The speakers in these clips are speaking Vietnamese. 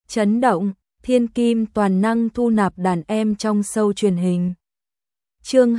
Chấn động, thiên kim toàn năng thu nạp đàn em trong show truyền hình. Chương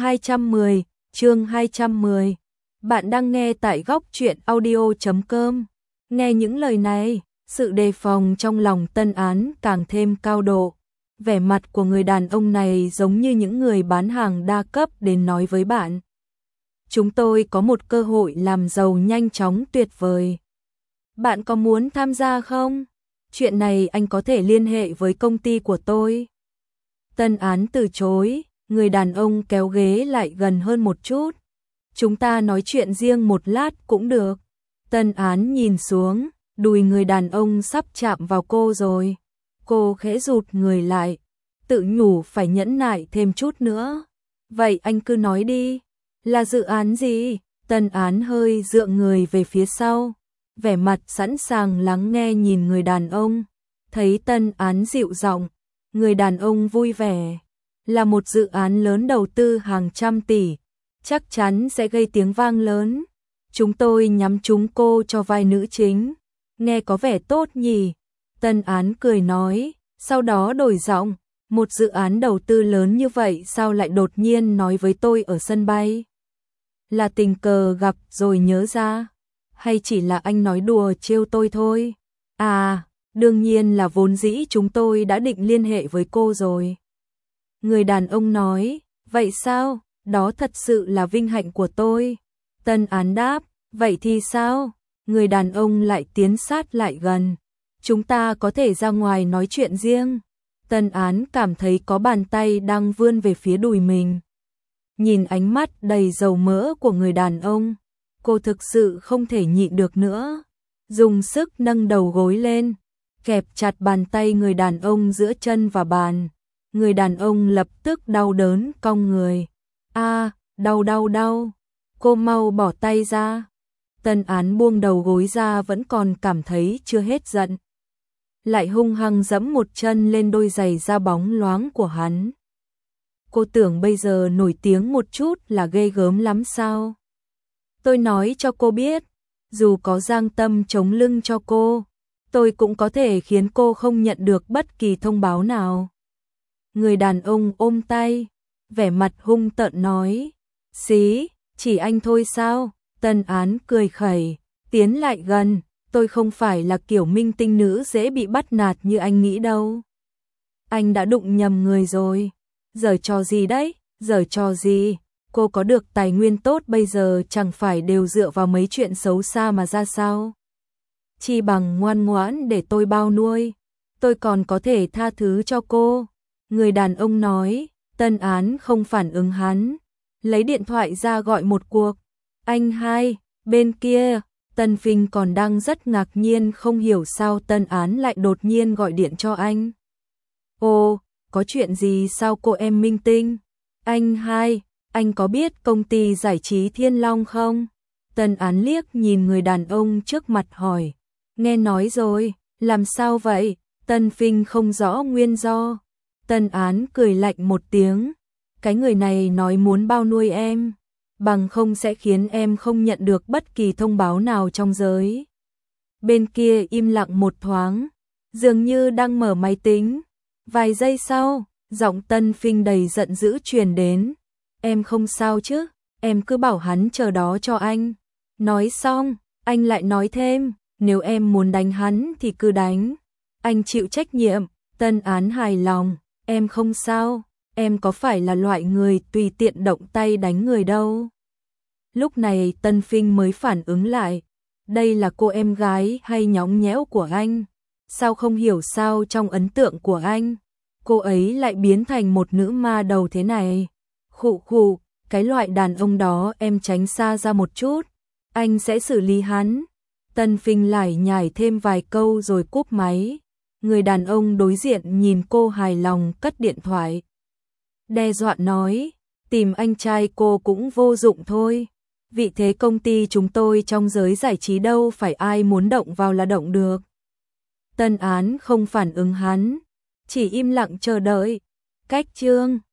210. Bạn đang nghe tại góc truyện audio.com. Nghe những lời này, sự đề phòng trong lòng Tân Án càng thêm cao độ. Vẻ mặt của người đàn ông này giống như những người bán hàng đa cấp đến nói với bạn: chúng tôi có một cơ hội làm giàu nhanh chóng tuyệt vời. Bạn có muốn tham gia không? Chuyện này anh có thể liên hệ với công ty của tôi. Tân Án từ chối, người đàn ông kéo ghế lại gần hơn một chút. Chúng ta nói chuyện riêng một lát cũng được. Tân Án nhìn xuống, đùi người đàn ông sắp chạm vào cô rồi. Cô khẽ rụt người lại, tự nhủ phải nhẫn nại thêm chút nữa. Vậy anh cứ nói đi, là dự án gì? Tân Án hơi dựa người về phía sau, vẻ mặt sẵn sàng lắng nghe nhìn người đàn ông. Thấy Tân Án dịu giọng, người đàn ông vui vẻ. Là một dự án lớn đầu tư hàng trăm tỷ, chắc chắn sẽ gây tiếng vang lớn. Chúng tôi nhắm trúng cô cho vai nữ chính. Nghe có vẻ tốt nhỉ? Tân Án cười nói, sau đó đổi giọng, một dự án đầu tư lớn như vậy sao lại đột nhiên nói với tôi ở sân bay? Là tình cờ gặp rồi nhớ ra? Hay chỉ là anh nói đùa trêu tôi thôi? À, đương nhiên là vốn dĩ chúng tôi đã định liên hệ với cô rồi. Người đàn ông nói, vậy sao? Đó thật sự là vinh hạnh của tôi. Tân Án đáp, vậy thì sao? Người đàn ông lại tiến sát lại gần. Chúng ta có thể ra ngoài nói chuyện riêng. Tân Án cảm thấy có bàn tay đang vươn về phía đùi mình. Nhìn ánh mắt đầy dầu mỡ của người đàn ông, cô thực sự không thể nhịn được nữa. Dùng sức nâng đầu gối lên, kẹp chặt bàn tay người đàn ông giữa chân và bàn. Người đàn ông lập tức đau đớn cong người. Đau. Cô mau bỏ tay ra. Tân Án buông đầu gối ra vẫn còn cảm thấy chưa hết giận. Lại hung hăng giẫm một chân lên đôi giày da bóng loáng của hắn. Cô tưởng bây giờ nổi tiếng một chút là ghê gớm lắm sao? Tôi nói cho cô biết, dù có Giang Tâm chống lưng cho cô, tôi cũng có thể khiến cô không nhận được bất kỳ thông báo nào. Người đàn ông ôm tay, vẻ mặt hung tợn nói, xí, chỉ anh thôi sao? Tân Án cười khẩy, tiến lại gần, tôi không phải là kiểu minh tinh nữ dễ bị bắt nạt như anh nghĩ đâu. Anh đã đụng nhầm người rồi. Giở trò gì đấy? Giở trò gì? Cô có được tài nguyên tốt bây giờ chẳng phải đều dựa vào mấy chuyện xấu xa mà ra sao? Chi bằng ngoan ngoãn để tôi bao nuôi, tôi còn có thể tha thứ cho cô. Người đàn ông nói. Tân Án không phản ứng hắn, lấy điện thoại ra gọi một cuộc. Anh hai, bên kia, Tân Vinh còn đang rất ngạc nhiên không hiểu sao Tân Án lại đột nhiên gọi điện cho anh. Ồ, có chuyện gì sao cô em minh tinh? Anh hai, anh có biết công ty giải trí Thiên Long không? Tân Án liếc nhìn người đàn ông trước mặt hỏi. Nghe nói rồi, làm sao vậy? Tân Vinh không rõ nguyên do. Tân Án cười lạnh một tiếng. Cái người này nói muốn bao nuôi em, bằng không sẽ khiến em không nhận được bất kỳ thông báo nào trong giới. Bên kia im lặng một thoáng, dường như đang mở máy tính. Vài giây sau, giọng Tân Vinh đầy giận dữ truyền đến. Em không sao chứ, em cứ bảo hắn chờ đó cho anh. Nói xong, anh lại nói thêm, nếu em muốn đánh hắn thì cứ đánh. Anh chịu trách nhiệm. Tân Án hài lòng, em không sao, em có phải là loại người tùy tiện động tay đánh người đâu. Lúc này Tân Vinh mới phản ứng lại, đây là cô em gái hay nhõng nhẽo của anh? Sao không hiểu sao trong ấn tượng của anh, cô ấy lại biến thành một nữ ma đầu thế này? Khụ, cái loại đàn ông đó em tránh xa ra một chút, anh sẽ xử lý hắn. Tân Vinh lải nhải thêm vài câu rồi cúp máy. Người đàn ông đối diện nhìn cô hài lòng cất điện thoại. Đe dọa nói, tìm anh trai cô cũng vô dụng thôi. Vị thế công ty chúng tôi trong giới giải trí đâu phải ai muốn động vào là động được. Tân Án không phản ứng hắn, chỉ im lặng chờ đợi. Cách chương